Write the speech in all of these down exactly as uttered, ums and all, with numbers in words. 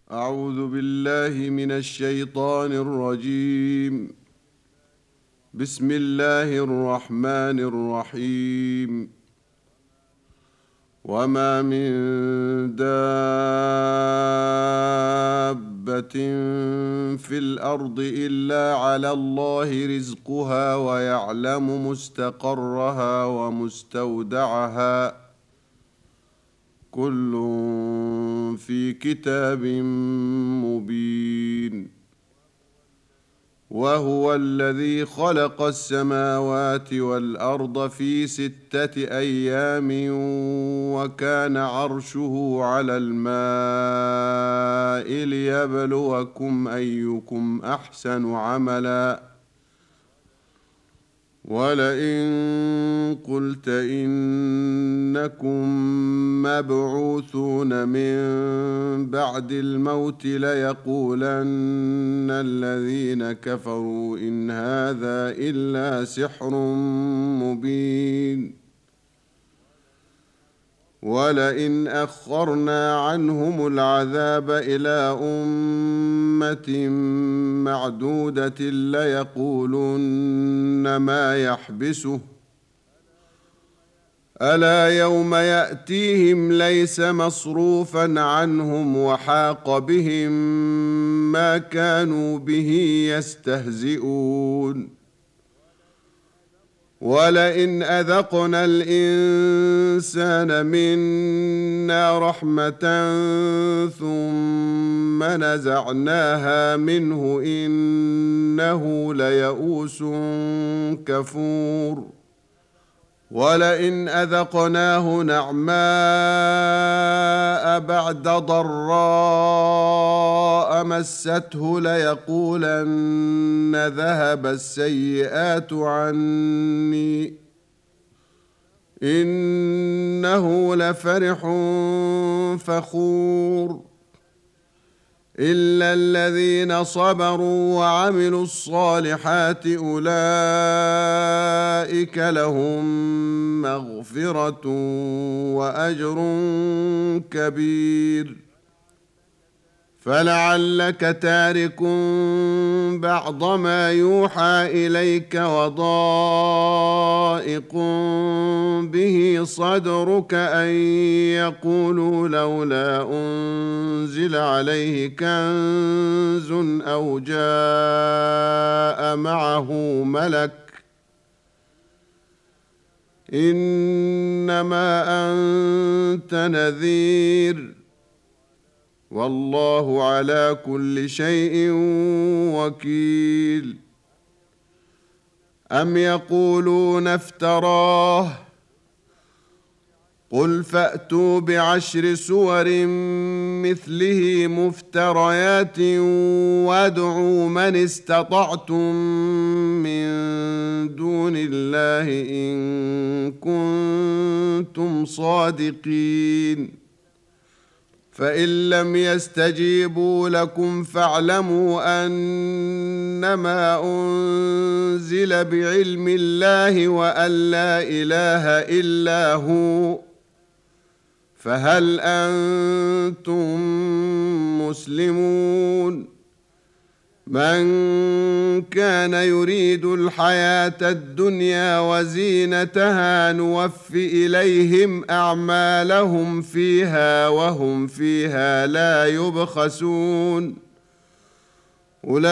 أعوذ بالله من الشيطان الرجيم. بسم الله الرحمن الرحيم. وما من دابة في الأرض إلا على الله رزقها ويعلم مستقرها ومستودعها كل في كتاب مبين. وهو الذي خلق السماوات والأرض في ستة أيام وكان عرشه على الماء ليبلوكم أيكم أحسن عملا ولئن قلت إنكم مبعوثون من بعد الموت ليقولن الذين كفروا إن هذا إلا سحر مبين. ولئن أخرنا عنهم العذاب إلى أمة معدودة ليقولن ما يحبسه ألا يوم يأتيهم ليس مصروفا عنهم وحاق بهم ما كانوا به يستهزئون. ولئن أذقنا الإنسان منا رحمة ثم نزعناها منه إنه ليئوس كفور. ولئن أذقناه نعماء بعد ضراء مسته ليقولن ذهب السيئات عني إنه لفرح فخور. إلا الذين صبروا وعملوا الصالحات أولئك لهم مغفرة وأجر كبير. فلعلك تارك بعض ما يوحى إليك وضائق به صدرك أن يقولوا لولا أنزل عليه كنز أو جاء معه ملك إنما أنت نذير والله على كل شيء وكيل. أم يقولون افتراه قل فأتوا بعشر سور مثله مفتريات وادعوا من استطعتم من دون الله إن كنتم صادقين. فإن لم يستجيبوا لكم فاعلموا أنما أنزل بعلم الله وأن لا إله إلا هو فهل أنتم مسلمون. من كان يريد الحياة الدنيا وزينتها نوف إليهم أعمالهم فيها وهم فيها لا يبخسون. أولئك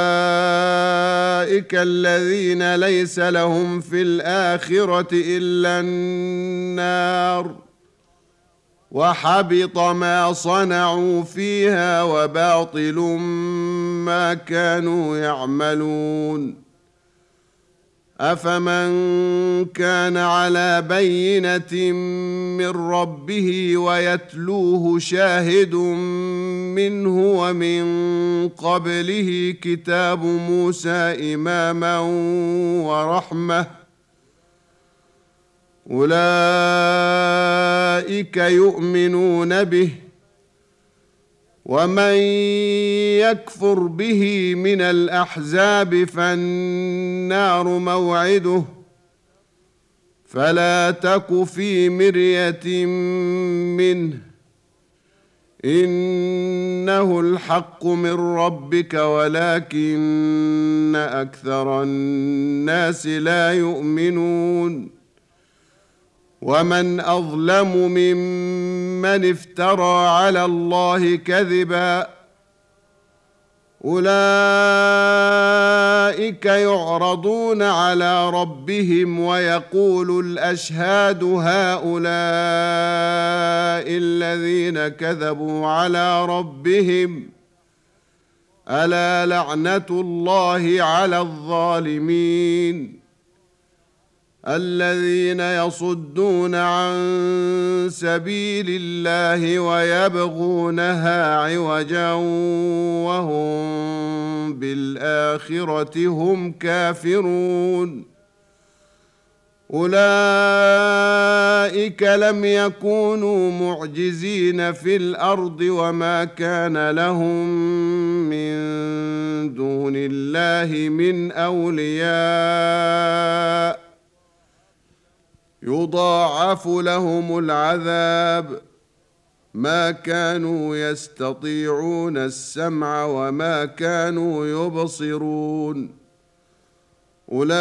الذين ليس لهم في الآخرة إلا النار وحبط ما صنعوا فيها وباطل ما كانوا يعملون. أفمن كان على بينة من ربه ويتلوه شاهد منه ومن قبله كتاب موسى إماما ورحمة أولئك يؤمنون به ومن يكفر به من الأحزاب فالنار موعده فلا تك في مرية منه إنه الحق من ربك ولكن أكثر الناس لا يؤمنون ومن أظلم ممن افترى على الله كذبا أولئك يعرضون على ربهم ويقول الأشهاد هؤلاء الذين كذبوا على ربهم ألا لعنة الله على الظالمين الذين يصدون عن سبيل الله ويبغونها عوجا وهم بالآخرة هم كافرون أولئك لم يكونوا معجزين في الأرض وما كان لهم من دون الله من أولياء يضاعف لهم العذاب ما كانوا يستطيعون السمع وما كانوا يبصرون أولئك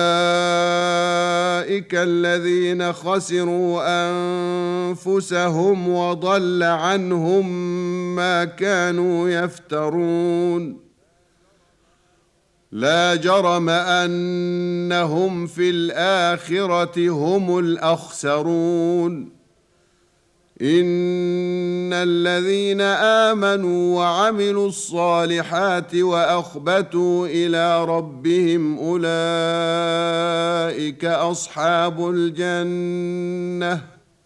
الذين خسروا أنفسهم وضل عنهم ما كانوا يفترون لا جرم أنهم في الآخرة هم الأخسرون إن الذين آمنوا وعملوا الصالحات وأخبتوا إلى ربهم أولئك أصحاب الجنة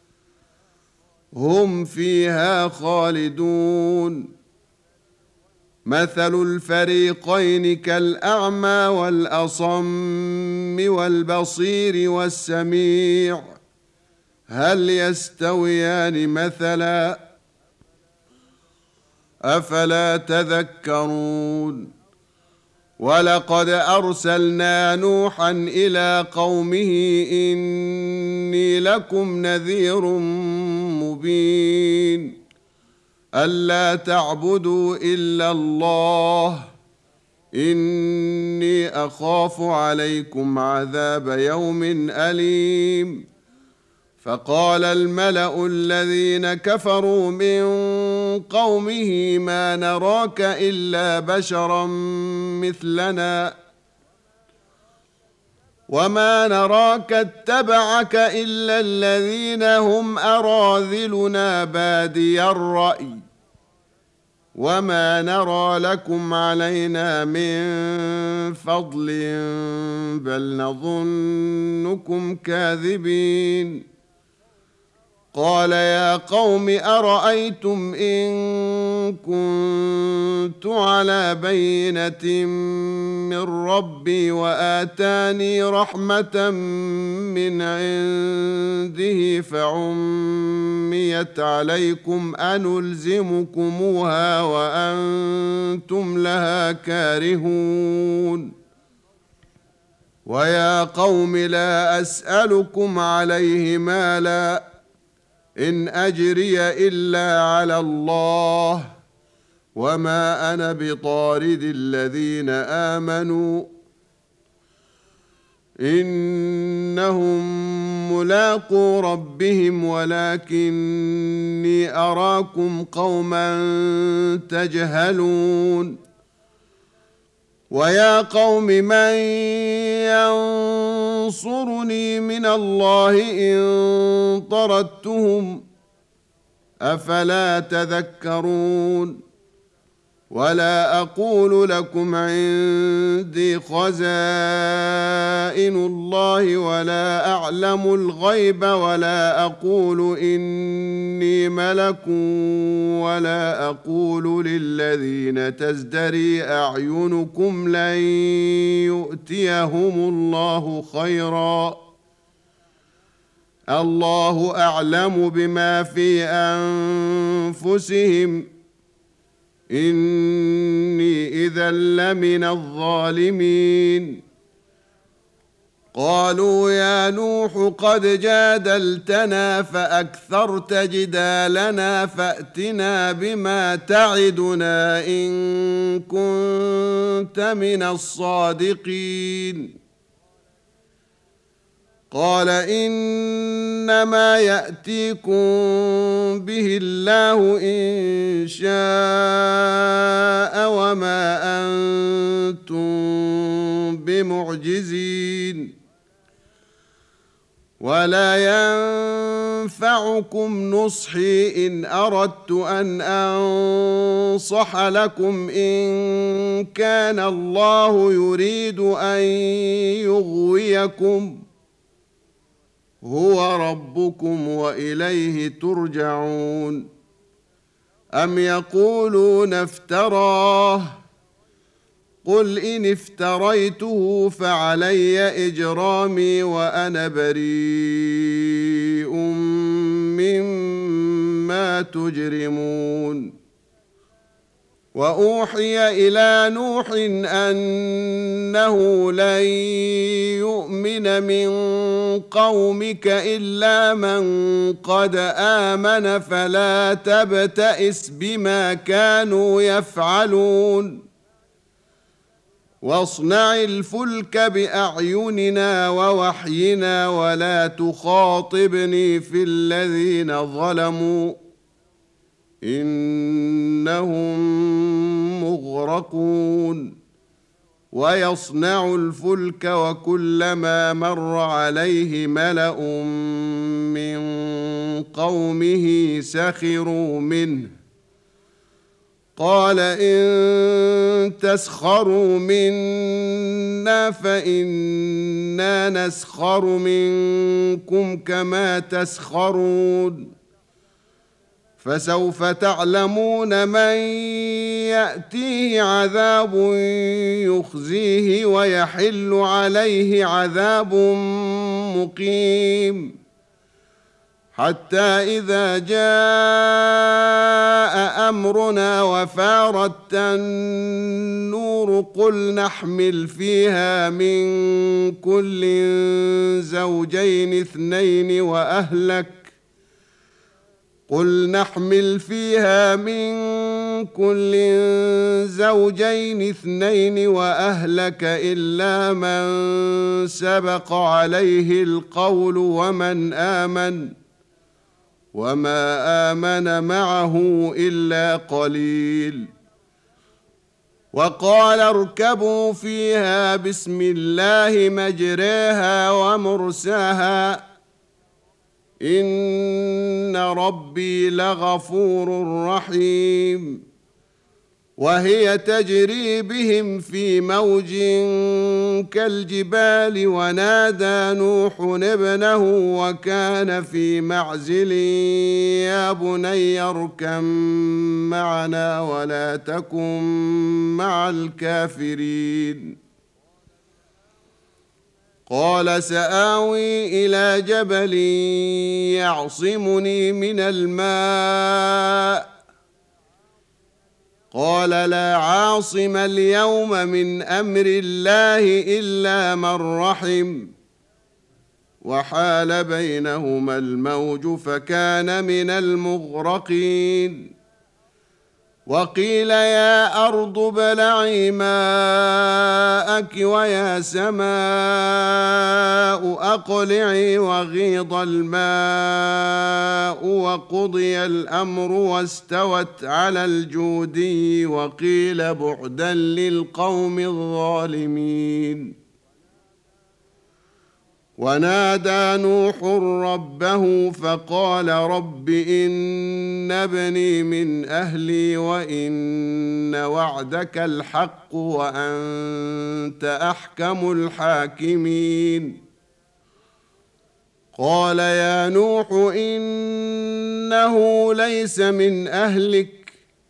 هم فيها خالدون مثل الفريقين كالأعمى والأصم والبصير والسميع هل يستويان مثلا أفلا تذكرون ولقد أرسلنا نوحا إلى قومه إني لكم نذير مبين ألا تعبدوا إلا الله إني أخاف عليكم عذاب يوم أليم فقال الملأ الذين كفروا من قومه ما نراك إلا بشرا مثلنا وما نراك اتبعك إلا الذين هم أراذلنا بادي الرأي وما نرى لكم علينا من فضل بل نظنكم كاذبين قال يا قوم أرأيتم إن كنت على بينة من ربي وآتاني رحمة من عنده فعميت عليكم أنلزمكموها وأنتم لها كارهون ويا قوم لا أسألكم عليه مالا إن أجري إلا على الله وما أنا بطارد الذين آمنوا إنهم ملاقو ربهم ولكني أراكم قوما تجهلون ويا قوم من ينصرني من الله إن طردتهم أفلا تذكرون ولا أقول لكم عندي خزائن الله ولا أعلم الغيب ولا أقول إني ملك ولا أقول للذين تزدري أعينكم لن يؤتيهم الله خيرا الله أعلم بما في أنفسهم إني إذا لمن الظالمين قالوا يا نوح قد جادلتنا فأكثرت جدالنا فأتنا بما تعدنا إن كنت من الصادقين قال إنما يأتيكم به الله إن شاء وما أنتم بمعجزين ولا ينفعكم نصحي إن أردت أن أنصح لكم إن كان الله يريد أن يغويكم هو ربكم وإليه ترجعون أم يقولون افتراه قل إن افتريته فعلي إجرامي وأنا بريء مما تجرمون وأوحي إلى نوح أنه لن يؤمن من قومك إلا من قد آمن فلا تبتئس بما كانوا يفعلون واصنع الفلك بأعيننا ووحينا ولا تخاطبني في الذين ظلموا إنهم مغرقون ويصنع الفلك وكلما مر عليه ملأ من قومه سخروا منه قال إن تسخروا منا فإنا نسخر منكم كما تسخرون فسوف تعلمون من يأتيه عذاب يخزيه ويحل عليه عذاب مقيم حتى إذا جاء أمرنا وفارت النور قل نحمل فيها من كل زوجين اثنين وأهلك قل نحمل فيها من كل زوجين اثنين وأهلك إلا من سبق عليه القول ومن آمن وما آمن معه إلا قليل وقال اركبوا فيها بسم الله مجريها ومرساها إن ربي لغفور رحيم وهي تجري بهم في موج كالجبال ونادى نوح ابنه وكان في معزل يا بني اركب معنا ولا تكن مع الكافرين قال سآوي إلى جبل يعصمني من الماء قال لا عاصم اليوم من أمر الله إلا من رحم وحال بينهما الموج فكان من المغرقين وقيل يا أرض ابلعي ماءك ويا سماء أقلعي وغيض الماء وقضي الأمر واستوت على الجودي وقيل بعدا للقوم الظالمين ونادى نوح ربه فقال رب إن ابني من أهلي وإن وعدك الحق وأنت أحكم الحاكمين قال يا نوح إنه ليس من أهلك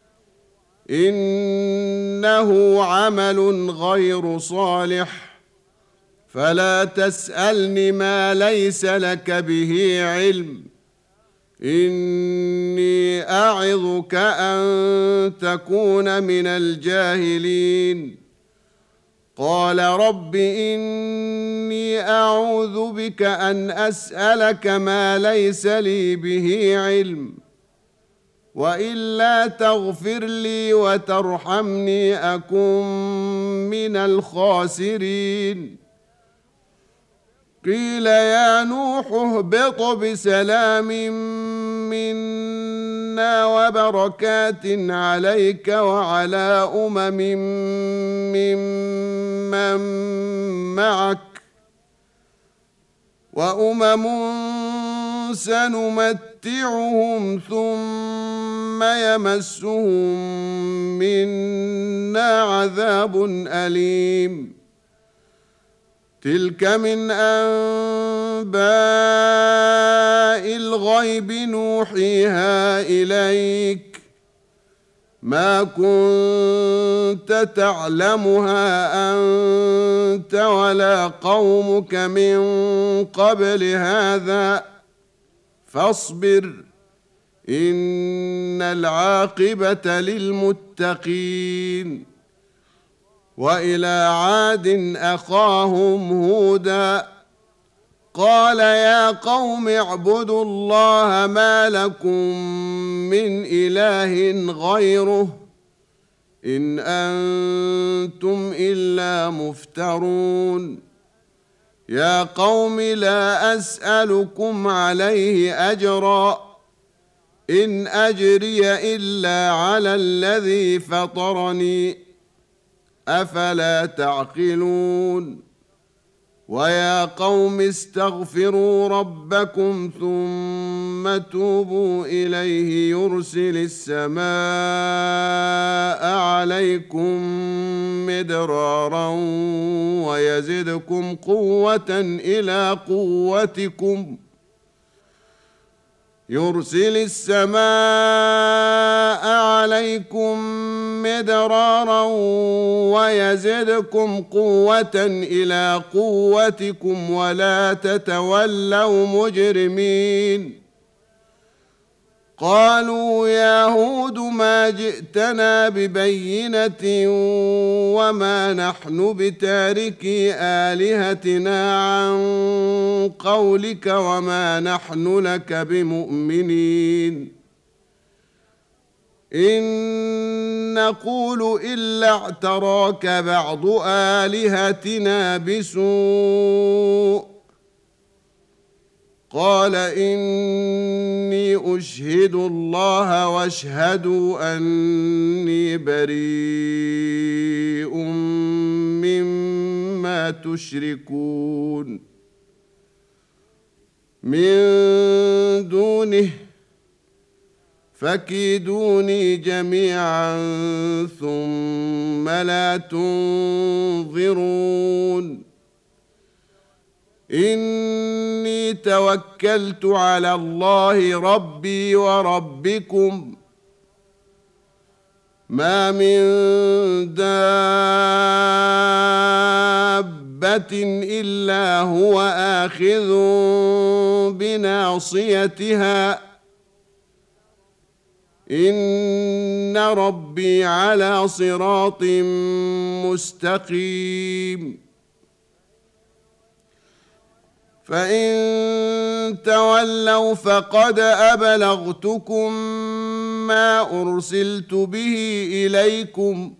إنه عمل غير صالح فلا تسألني ما ليس لك به علم إني أعظك أن تكون من الجاهلين قال رب إني أعوذ بك أن أسألك ما ليس لي به علم وإلا تغفر لي وترحمني أكن من الخاسرين. قيل يا نوح اهبط بسلام منا وبركات عليك وعلى أمم ممن معك وأمم سنمتعهم ثم يمسهم منا عذاب أليم. تلك من أنباء الغيب نوحيها إليك ما كنت تعلمها أنت ولا قومك من قبل هذا فاصبر إن العاقبة للمتقين. وإلى عاد أخاهم هودا قال يا قوم اعبدوا الله ما لكم من إله غيره إن أنتم إلا مفترون. يا قوم لا أسألكم عليه أجرا إن أجري إلا على الذي فطرني أفلا تعقلون. ويا قوم استغفروا ربكم ثم توبوا إليه يرسل السماء عليكم مدرارا ويزدكم قوة إلى قوتكم يرسل السماء عليكم مدرارا ويزدكم قوة إلى قوتكم ولا تتولوا مجرمين. قالوا يا هود ما جئتنا ببينة وما نحن بتاركي آلهتنا عن قولك وما نحن لك بمؤمنين إن نقول إلا اعتراك بعض آلهتنا بسوء. قال إني أشهد الله واشهدوا أني بريء مما تشركون من دونه فكيدوني جميعا ثم لا تنظرون. إني توكلت على الله ربي وربكم ما من دابة إلا هو آخذ بناصيتها إن ربي على صراط مستقيم. فإن تولوا فقد أبلغتكم ما أرسلت به إليكم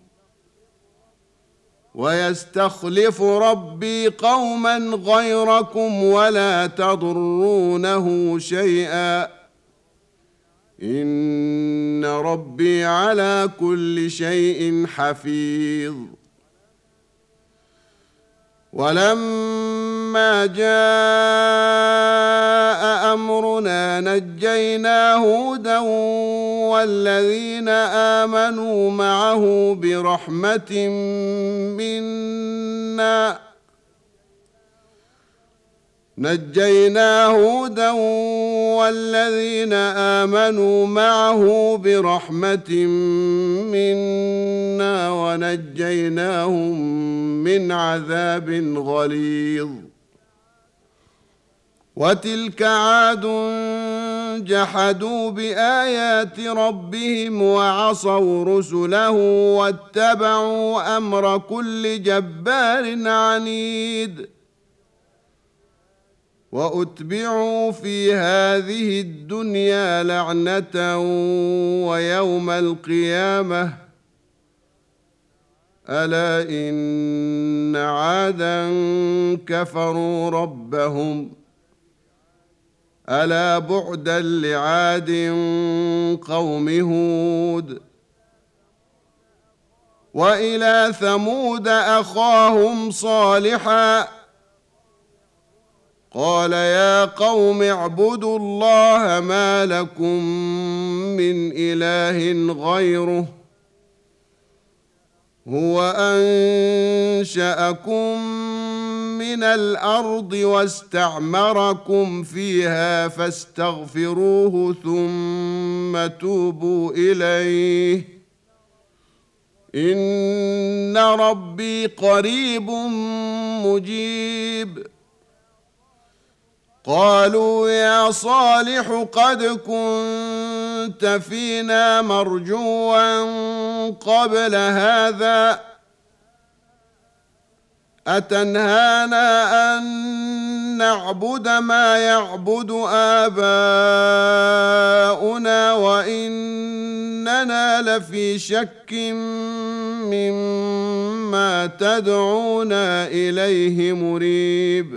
ويستخلف ربي قوما غيركم ولا تضرونه شيئا إن ربي على كل شيء حفيظ. ولما جاء أمرنا نجينا هودا والذين آمنوا معه برحمة منا نجينا هودا والذين آمنوا معه برحمة منا ونجيناهم من عذاب غليظ. وتلك عاد جحدوا بآيات ربهم وعصوا رسله واتبعوا أمر كل جبار عنيد وأتبعوا في هذه الدنيا لعنة ويوم القيامة ألا إن عادا كفروا ربهم ألا بعدا لعاد قوم هود وإلى ثمود أخاهم صالحا قال يا قوم اعبدوا الله ما لكم من إله غيره هو أنشأكم من الأرض واستعمركم فيها فاستغفروه ثم توبوا إليه إن ربي قريب مجيب قالوا يا صالح قد كنت فينا مرجوا قبل هذا أتنهانا أن نعبد ما يعبد آباؤنا وإننا لفي شك مما تدعونا إليه مريب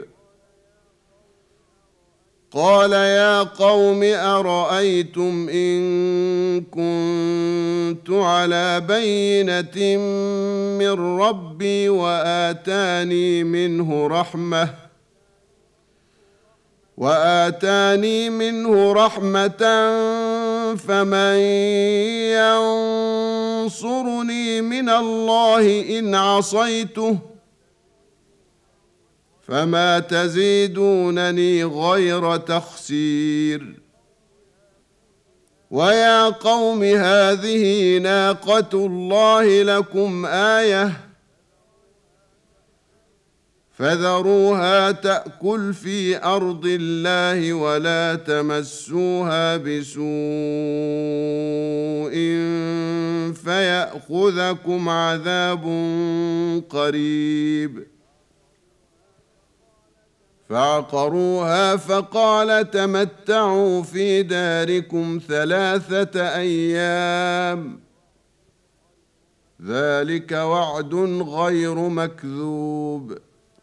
قال يا قوم أرأيتم إن كنت على بينة من ربي وآتاني منه رحمة وآتاني منه رحمة فمن ينصرني من الله إن عصيته فما تزيدونني غير تخسير ويا قوم هذه ناقة الله لكم آية فذروها تأكل في أرض الله ولا تمسوها بسوء فيأخذكم عذاب قريب فعقروها فقال تمتعوا في داركم ثلاثة أيام ذلك وعد غير مكذوب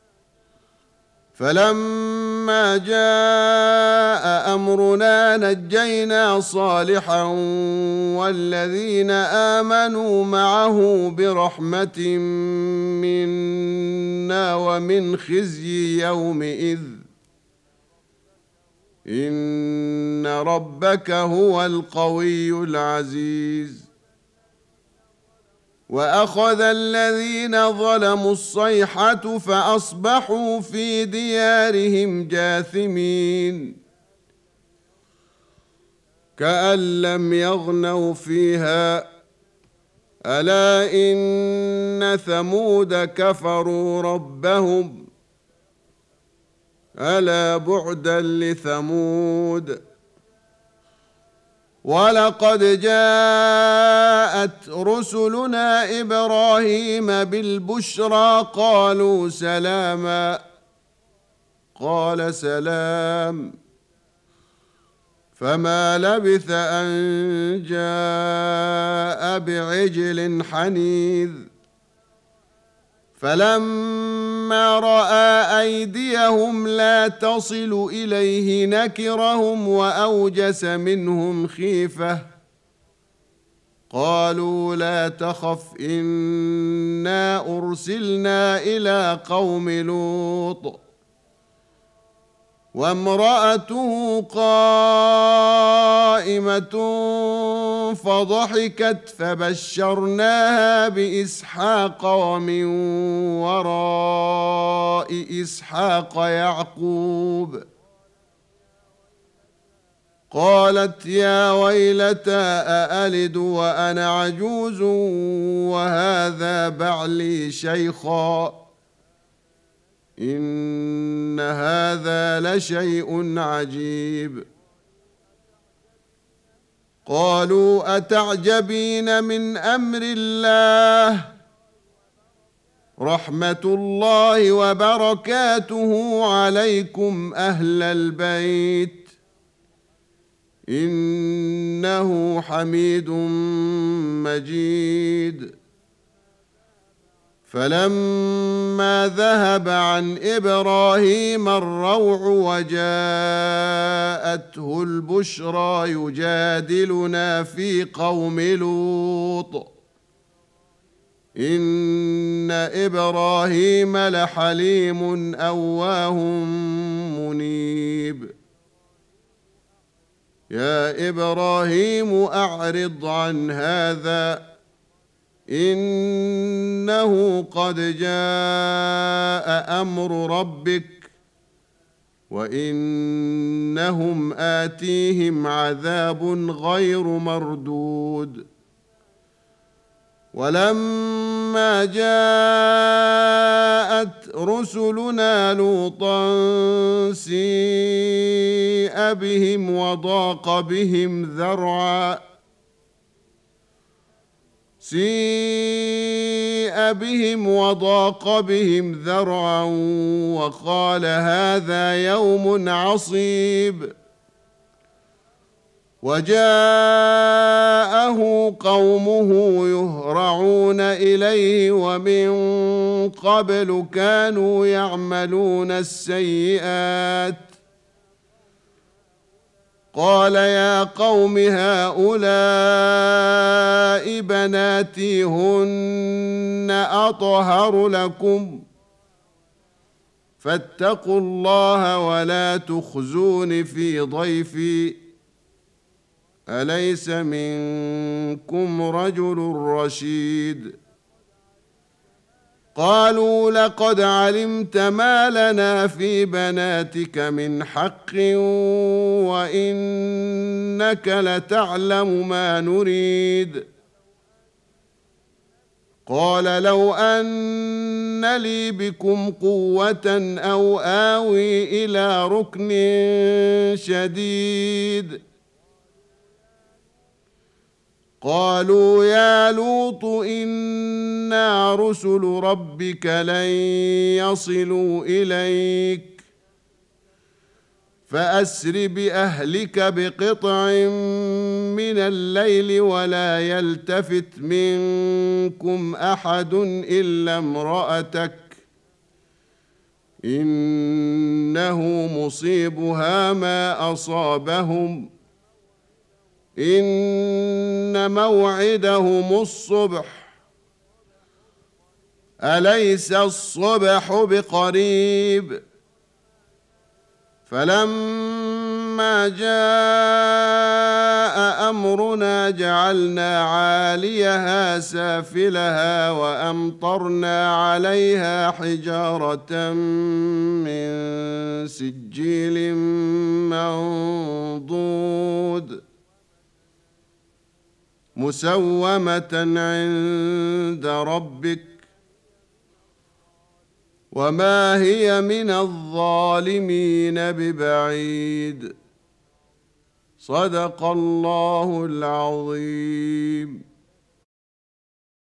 فلما جاء أمرنا نجينا صالحا والذين آمنوا معه برحمة منا ومن خزي يومئذ إن ربك هو القوي العزيز وأخذ الذين ظلموا الصيحة فأصبحوا في ديارهم جاثمين كأن لم يغنوا فيها ألا إن ثمود كفروا ربهم ألا بعدا لثمود ولقد جاءت رسلنا إبراهيم بالبشرى قالوا سلاما قال سلام فما لبث أن جاء بعجل حنيذ فلما رأى أيديهم لا تصل إليه نكرهم وأوجس منهم خيفة قالوا لا تخف إنا أرسلنا إلى قوم لوط وامرأته قائمة فضحكت فبشرناها بإسحاق ومن وراء إسحاق يعقوب قالت يا ويلتى أألد وأنا عجوز وهذا بعلي شيخا إن هذا لشيء عجيب. قالوا أتعجبين من أمر الله رحمة الله وبركاته عليكم أهل البيت إنه حميد مجيد. فلما ذهب عن إبراهيم الروع وجاءته البشرى يجادلنا في قوم لوط إن إبراهيم لحليم أواه منيب. يا إبراهيم أعرض عن هذا إنه قد جاء أمر ربك وإنهم آتيهم عذاب غير مردود. ولما جاءت رسلنا لوطا سيء بهم وضاق بهم ذرعا سيء بهم وضاق بهم ذرعا وقال هذا يوم عصيب. وجاءه قومه يهرعون إليه ومن قبل كانوا يعملون السيئات قال يا قوم هؤلاء بناتي هن أطهر لكم فاتقوا الله ولا تخزون في ضيفي أليس منكم رجل رشيد. قالوا لقد علمت ما لنا في بناتك من حق وإنك لتعلم ما نريد. قال لو أن لي بكم قوة أو آوي إلى ركن شديد. قالوا يا لوط إنا رسل ربك لن يصلوا إليك فأسر بأهلك بقطع من الليل ولا يلتفت منكم أحد إلا امرأتك إنه مصيبها ما أصابهم إن موعدهم الصبح أليس الصبح بقريب. فلما جاء أمرنا جعلنا عاليها سافلها وأمطرنا عليها حجارة من سجيل منضود مسومة عند ربك وما هي من الظالمين ببعيد. صدق الله العظيم.